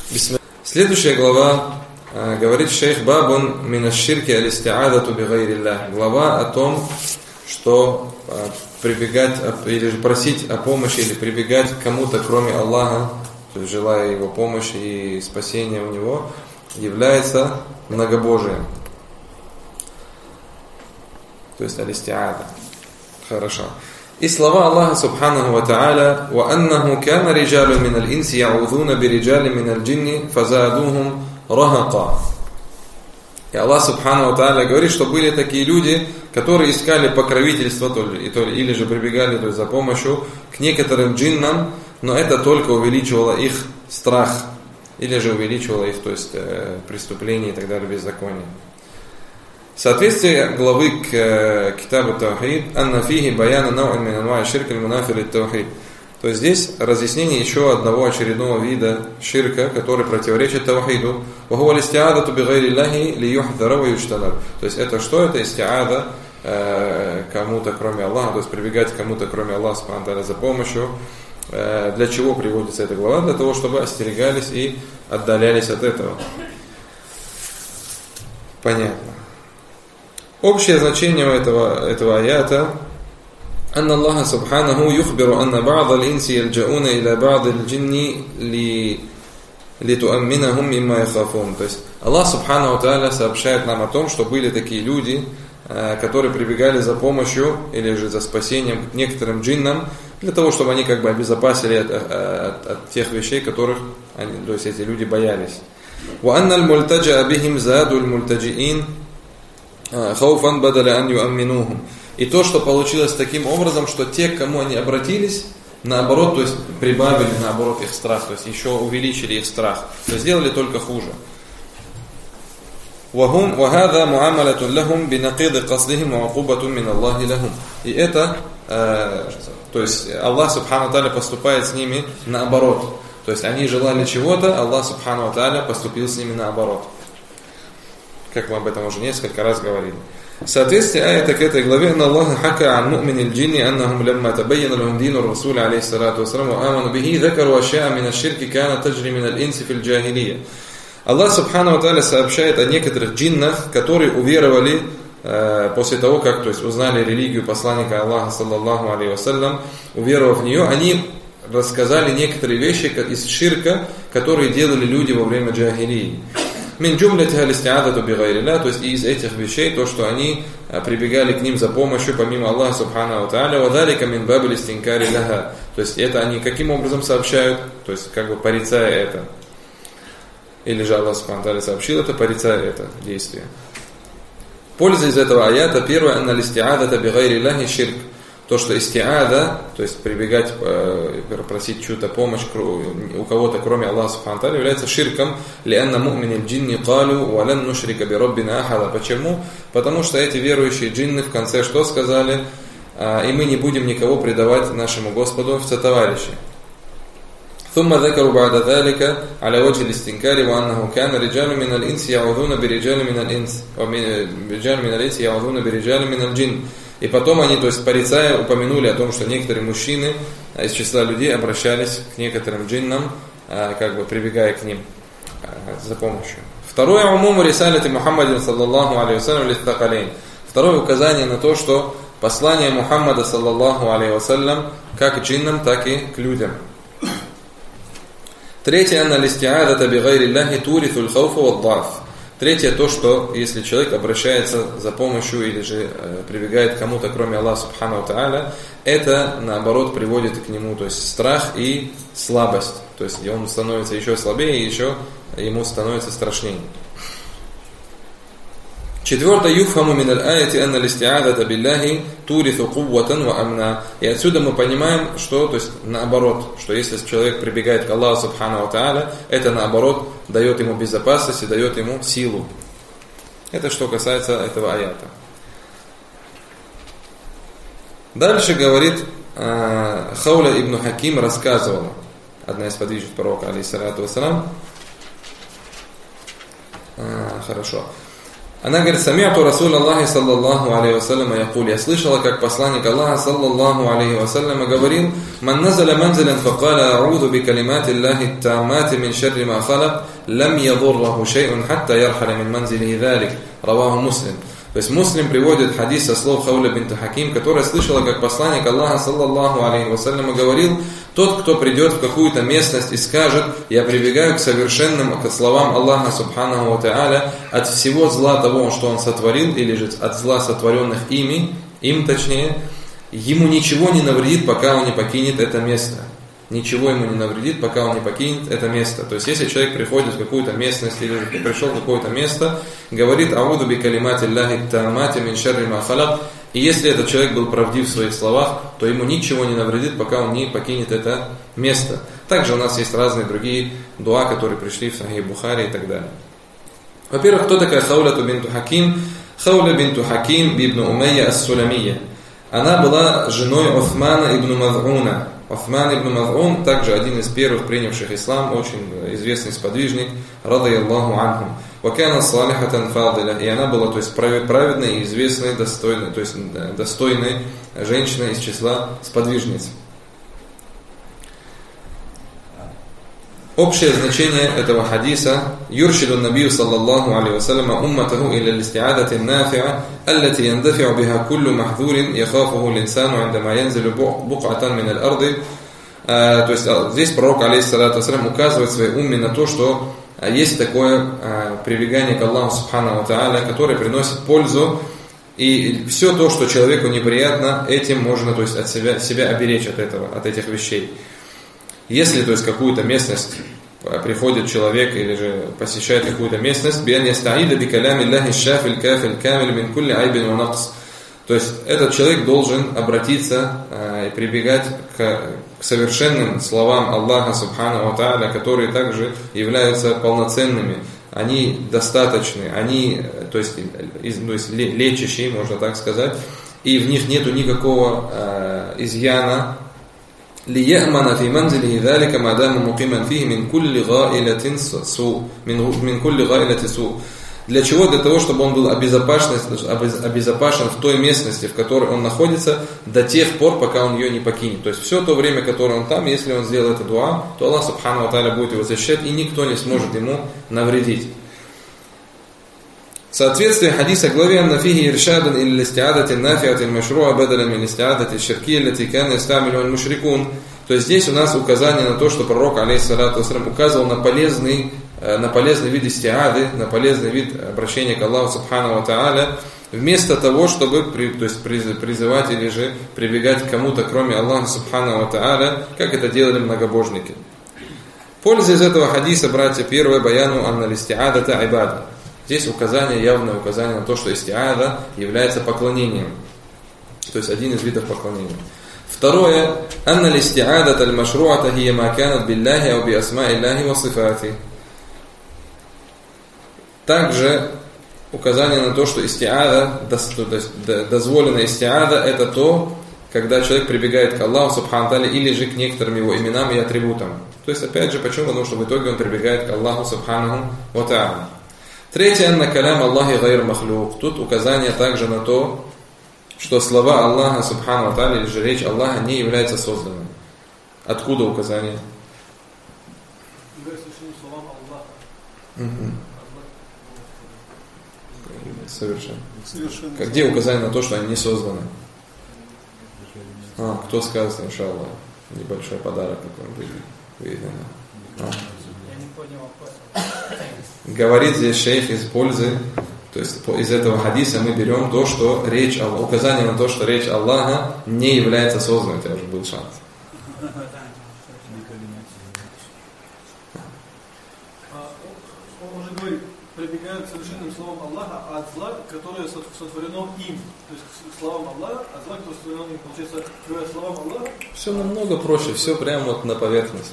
Следующая глава говорит шейх Бабун минаш-ширки аль-исти'адату би-гайриллах. Глава о том, что прибегать или просить о помощи или прибегать к кому-то, кроме Аллаха, то есть желая его помощи и спасения у него, является многобожием. То есть аль-исти'ада. Хорошо. И слова Аллаха Субханаху ва Та'аля: «Ва аннаху кана риджалун минал инси я'удуна би риджалин минал джинни фазадухум рахака». И Аллах Субханаху ва Та'аля говорит, что были такие люди, которые искали покровительство или же прибегали за помощью к некоторым джиннам, но это только увеличивало их страх или же увеличивало их, то есть преступления и так далее, беззакония. Соответствие главы к Китабу Таухид «Анна фихи баяна нау'ин мин анва'i ширка аль-мунафи лит-таухид». То есть здесь разъяснение еще одного очередного вида ширка, который противоречит таухиду. «Ва хуа аль-исти'адату би-гайриллахи ли-юхдара ва юджтанаб». То есть это что? Это исти'ада кому-то кроме Аллаха, то есть прибегать к кому-то кроме Аллаха субхану ва тааля за помощью. Для чего приводится эта глава? Для того, чтобы остерегались и отдалялись от этого. Понятно. Общее значение этого аята: «Анна Аллаха субханаху юхбиру анна ба'д аль-инси ялджауна иля ба'д аль-джинни литуамминахум мимма яхафун». То есть Аллах субханаху тааля сообщает нам о том, что были такие люди, которые прибегали за помощью или же за спасением к некоторым джиннам, для того, чтобы они как бы обезопасили от тех вещей, которых они, то есть эти люди боялись. «Ва анна аль-мультаджа бихим заду аль-мультаджиин хауфан бадаля ан юамминухум». И то, что получилось таким образом, что те, к кому они обратились, наоборот, то есть прибавили наоборот их страх, то есть еще увеличили их страх, то есть сделали только хуже. وَهَذَا مُعَامَلَةٌ لَهُمْ بِنَقِيضِ قَصْدِهِمْ وَعُقُوبَةٌ مِّنَ اللَّهِ لَهُمْ. И это, то есть Аллах Субхану ва Тааля поступает с ними наоборот. То есть они желали чего-то, Аллах Субхану ва Тааля поступил с ними наоборот. Как мы об этом уже несколько раз говорили. Соответствие аята к этой главе: «Анна Аллаха хака ан му'мини аль-джинни аннахум лямма табайяна лахум дину ар-расули алейхи салату вассалам ва аману бихи закару ашя'a мин аш-ширки кана таджри мин аль-инси фил джахилия». Аллах Субхану ва Тааля сообщает о некоторых джиннах, которые уверовали после того, как, то есть, узнали религию посланника Аллаха саллаллаху алейхи вассалям, уверовав в нее, они рассказали некоторые вещи из ширка, которые делали люди во время джахилии. Мин джумлятиха аль-исти'адату би-гайриллах, то есть из этих вещей то, что они прибегали к ним за помощью помимо Аллаха Субхану ва Тааля, ва залика мин баб аль-истинкари лаха. То есть это они каким образом сообщают, то есть как бы порицая это. Или же Аллах Субхану ва Тааля сообщил это, порицая это действие. Польза из этого аята: первое, анна аль-исти'адата би-гайриллахи ширк. То, что исти'ада, то есть прибегать, просить чью-то помощь у кого-то, кроме Аллаха Субхану ва Тааля, является ширком. لأن مؤمن الجن قالوا ولن نشرك بربنا أحدا. Почему? Потому что эти верующие джинны в конце что сказали? И мы не будем никого предавать нашему Господу в сотоварищи. ثم ذكروا بعد ذلك على وجه الاستنكار وأنه كان رجال من الإنس يعوذون برجال من الإنس ورجال من الإنس يعوذون برجال من الجن. И потом они, то есть порицая, упомянули о том, что некоторые мужчины из числа людей обращались к некоторым джиннам, как бы прибегая к ним за помощью. Второе, умуму рисалити Мухаммадин саллаллаху алейхи вассалям литтакалейн. Второе указание на то, что послание Мухаммада саллаллаху алейхи вассалям как к джиннам, так и к людям. Третье, анна аль-исти'адата би-гайриллахи туриту аль-хауфа вад-да'ф. Третье, то, что если человек обращается за помощью или же прибегает к кому-то, кроме Аллаха Субхану ва Тааля, это, наоборот, приводит к нему, то есть страх и слабость. То есть он становится еще слабее, и еще ему становится страшнее. Четвертое, юфхаму мин аль-аяти анна аль-исти'адата биллахи туриту кувватан ва амна. И отсюда мы понимаем, что, то есть наоборот, что если человек прибегает к Аллаху Субхану ва Тааля, это наоборот дает ему безопасность и дает ему силу. Это что касается этого аята. Дальше говорит, Хауля ибн Хаким рассказывала, одна из подвижниц пророка алейхиссалату вассалам. Хорошо. Она говорит: «Сами'ту Расуля Аллахи саллаллаху алейхи вассаляма якуль». Я слышала, как посланник Аллаха саллаллаху алейхи вассаляма говорил: «Ман назаля манзилян факаля а'уду би калимати Аллахи таммати мин шарри ма халак, лам ядурраху шей'ун хатта ярхаля мин манзилихи залик». Раваху Муслим. То есть Муслим приводит хадис со слов Хауля бинт Хаким, которая слышала, как посланник Аллаха саллаллаху алейхи вассаляма говорил: «Тот, кто придет в какую-то местность и скажет: я прибегаю к совершенным словам Аллаха субханаху ва тааля от всего зла того, что он сотворил, или же от зла, сотворенных им точнее, ему ничего не навредит, пока он не покинет это место». Ничего ему не навредит, пока он не покинет это место. То есть, если человек приходит в какую-то местность или пришел в какое-то место, говорит: «А'уду би калимати Аллахи таммати мин шарри ма халак», и если этот человек был правдив в своих словах, то ему ничего не навредит, пока он не покинет это место. Также у нас есть разные другие дуа, которые пришли в Сахих Бухари и так далее. Во-первых, кто такая Хауляту бинту Хаким? Хауля бинту Хаким ибн Умайя ас-Суламия. Она была женой Уthмана ибн Маз'уна. Уthман ибн Маз'ун также один из первых принявших ислам, очень известный сподвижник, радайяллаху анхум. Вакана салихатан фадиля. И она была, то есть, праведной и известной, достойной, то есть достойной женщиной из числа сподвижниц. Общее значение этого хадиса: «Юршиду набию саллаллаху алейхи вассаляма умматаху иля листиадати нафи'a, аллати яндафи'у биха куллу махдурин яхафуху линсану индама янзилю бук'атан мин аль-арды». То есть здесь пророк алейхиссалату вассалям указывает своей умме на то, что есть такое прибегание к Аллаху субханаху ва тааля, которое приносит пользу, и все то, что человеку неприятно, этим можно, то есть, от себя оберечь от этого, от этих вещей. Если, то есть, какую-то местность приходит человек или же посещает какую-то местность, биан ястаида би калями Аллахи шафиль кафиль камиль мин кулли айбин ва накс. То есть этот человек должен обратиться и прибегать к совершенным словам Аллаха субханаху ва тааля, которые также являются полноценными. Они достаточны, они, то есть лечащие, можно так сказать, и в них нету никакого изъяна. ليأمن في منزله ذلك ما دام مقيما فيه من كل غائلة سوء من كل غائلة سوء. Для чего? Для того, чтобы он был обезопасен в той местности, в которой он находится, до тех пор, пока он ее не покинет. То есть все то время, которое он там, если он сделает это дуа, то Аллах субханаху ва тааля будет его защищать, и никто не сможет ему навредить. Соответствие хадиса главе «Анна фихи иршадан илля истиадати нафиати аль-машруа бадалян мин истиадати аль-ширки аллати кана ястамилу аль-мушрикун». То есть здесь у нас указание на то, что пророк алейхиссалату вассалям указывал на полезный вид истиады, на полезный вид обращения к Аллаху субханаху ва тааля, вместо того, чтобы призывать или же прибегать к кому-то, кроме Аллаха субханаху ва тааля, как это делали многобожники. Польза из этого хадиса, братья, первое: баяну анна листиадата айбада. Здесь явное указание на то, что истиада является поклонением. То есть один из видов поклонения. Второе: анна листиадат аль-машруата хия ма канат биллахи ау би асма'i Аллахи ва сифати. Также указание на то, что истиада, дозволенная истиада, это то, когда человек прибегает к Аллаху субхану тааля или же к некоторым его именам и атрибутам. То есть опять же, почему? Потому что в итоге он прибегает к Аллаху субханаху ва тааля. Третье: анна калям Аллахи гайр махлук. Тут указание также на то, что слова Аллаха субхану ва тааля или же речь Аллаха не является созданным. Откуда указание? Совершенно. Где указание на то, что они не созданы? Кто скажет, иншаллах, небольшой подарок, который будет. Я не понял вопрос. Говорит здесь шейх из пользы, то есть из этого хадиса мы берем то, что речь Аллаха, указание на то, что речь Аллаха не является созданной. Это уже был шанс. Он же говорит, прибегают к совершенным словам Аллаха, а от зла, которое сотворено им. То есть к словам Аллаха, а зла, которое сотворено им. Получается, к словам Аллаха. Все намного проще, все прямо вот на поверхности.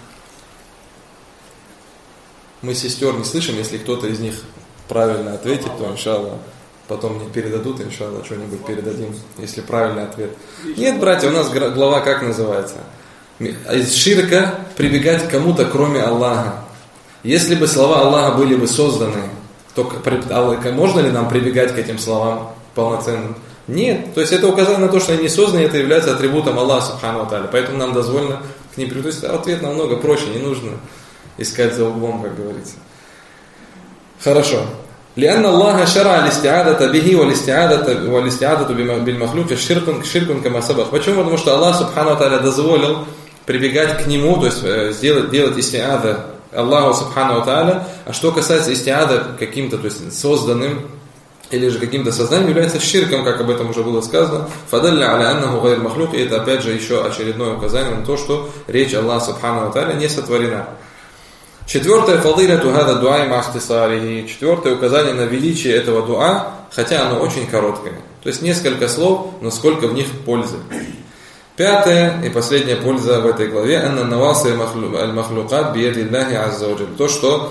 Мы сестер не слышим, если кто-то из них правильно ответит, то иншаллах потом мне передадут, иншаллах, что-нибудь передадим, если правильный ответ. Нет, братья, у нас глава как называется? Из ширка прибегать к кому-то, кроме Аллаха. Если бы слова Аллаха были бы созданы, можно ли нам прибегать к этим словам полноценным? Нет. То есть это указание на то, что они не созданы, это является атрибутом Аллаха Субхану ва Тааля. Поэтому нам дозволено к ним прийти. То есть ответ намного проще, не нужно искать за углом, как говорится. Хорошо. لأن الله شرع الاستعاذة به والاستعاذة بالمخلوق شرك كما سبق. Почему? Потому что Аллах Субхану ва Тааля дозволил прибегать к нему, то есть делать истиада Аллаху Субхану ва Тааля. А что касается истиада каким-то, то есть созданным или же каким-то созданием, является ширком, как об этом уже было сказано. Фадалля аля аннаху гайр махлук. И это опять же еще очередное указание на то, что речь Аллаха Субхану ва Тааля не сотворена. Четвертое фадиляту хада дуа ма ихтисарихи. Четвертое указание на величие этого дуа, хотя оно очень короткое. То есть несколько слов, но сколько в них пользы. Пятое и последняя польза в этой главе. Анна навасы аль-махлукат биядиллахи азза ва джаль. То, что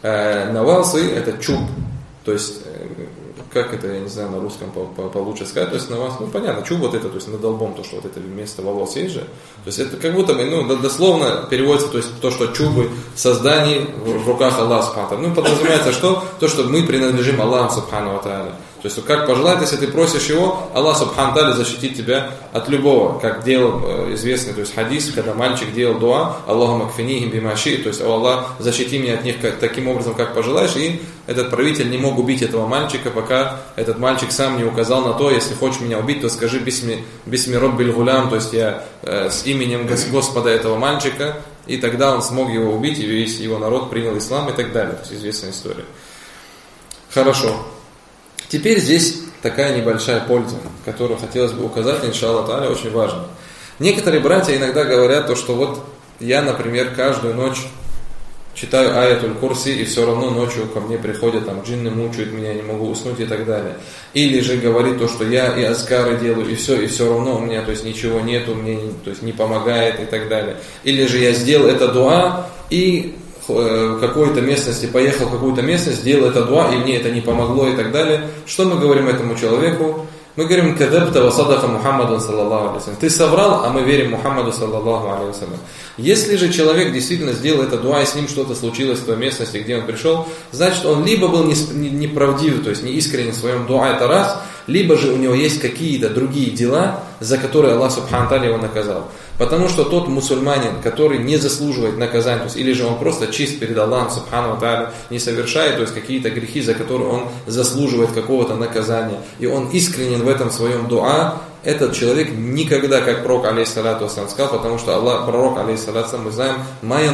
навасы это чуб. То есть, как это, я не знаю, на русском получше сказать, то есть навас, понятно, чуб вот это, то есть над лбом, то, что вот это вместо волос есть же, то есть это как будто бы, дословно переводится, то есть то, что чубы созданий в руках Аллаха Субхану. Подразумевается, что то, что мы принадлежим Аллаху Субхану ва Тааля. То есть, как пожелает, если ты просишь его, Аллах Субхану Тааля защитит тебя от любого, как делал известный, то есть хадис, когда мальчик делал дуа, Аллаху макфинихим бимаши, то есть, о Аллах, защити меня от них таким образом, как пожелаешь, и этот правитель не мог убить этого мальчика, пока этот мальчик сам не указал на то, если хочешь меня убить, то скажи бисми роббиль гулям, то есть я с именем Господа этого мальчика, и тогда он смог его убить, и весь его народ принял ислам и так далее, то есть известная история. Хорошо. Теперь здесь такая небольшая польза, которую хотелось бы указать, иншаллах тааля, очень важно. Некоторые братья иногда говорят то, что вот я, например, каждую ночь читаю аятуль курси, и все равно ночью ко мне приходят, там, джинны мучают меня, не могу уснуть и так далее. Или же говорит то, что я и азкары делаю, и все равно у меня, то есть ничего нету, мне, то есть не помогает и так далее. Или же я сделал это дуа, и в какой-то местности, поехал в какую-то местность, сделал это дуа, и мне это не помогло и так далее. Что мы говорим этому человеку? Мы говорим: «Кадабта ва садака Мухаммаду саллаллаху алейхи ва саллям». Ты соврал, а мы верим Мухаммаду саллаллаху алейхи ва саллям. Если же человек действительно сделал это дуа, и с ним что-то случилось в той местности, где он пришел, значит, он либо был неправдив, то есть не искренен в своем дуа, это раз, либо же у него есть какие-то другие дела, за которые Аллах Субхану тааля его наказал. Потому что тот мусульманин, который не заслуживает наказания, то есть, или же он просто чист перед Аллахом Субхану тааля, не совершает, то есть какие-то грехи, за которые он заслуживает какого-то наказания, и он искренен в этом своем дуа, этот человек никогда, как пророк алейхиссалату вассалям сказал, потому что Аллах, пророк алейхиссалату вассалям, мы знаем,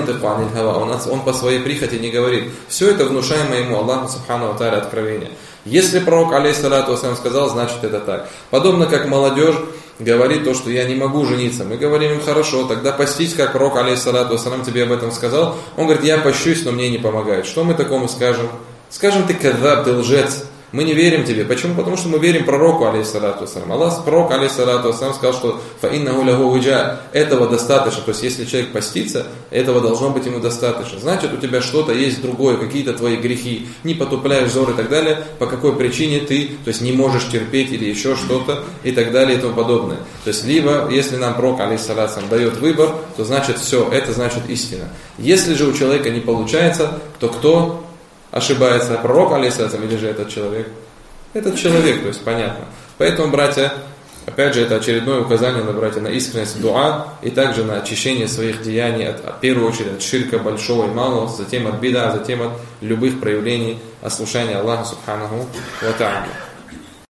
он по своей прихоти не говорит. Все это внушаемо ему Аллаху Субхану тааля откровение. Если пророк алейхиссалату вассалям сказал, значит это так. Подобно как молодежь говорит то, что я не могу жениться. Мы говорим им: хорошо, тогда постись, как пророк алейхиссалату вассалям тебе об этом сказал. Он говорит: я пощусь, но мне не помогает. Что мы такому скажем? Скажем: ты кадзаб, ты лжец. Мы не верим тебе. Почему? Потому что мы верим пророку алейхиссалату вассалям. Аллах, пророк алейхиссалату вассалям сказал, что фаиннаху лаху виджа, этого достаточно. То есть если человек постится, этого должно быть ему достаточно. Значит, у тебя что-то есть другое, какие-то твои грехи, не потупляешь взор и так далее, по какой причине ты, то есть не можешь терпеть или еще что-то и так далее и тому подобное. То есть либо, если нам пророк алейхиссалату вассалям дает выбор, то значит все, это значит истина. Если же у человека не получается, то кто ошибается, пророк алейхиссалату или же этот человек? Этот человек, то есть понятно. Поэтому, братья, опять же, это очередное указание на, братья, на искренность дуа и также на очищение своих деяний, в первую очередь от ширка большого и малого, затем от бида, затем от любых проявлений ослушания Аллаха Субханаху ва Тааля.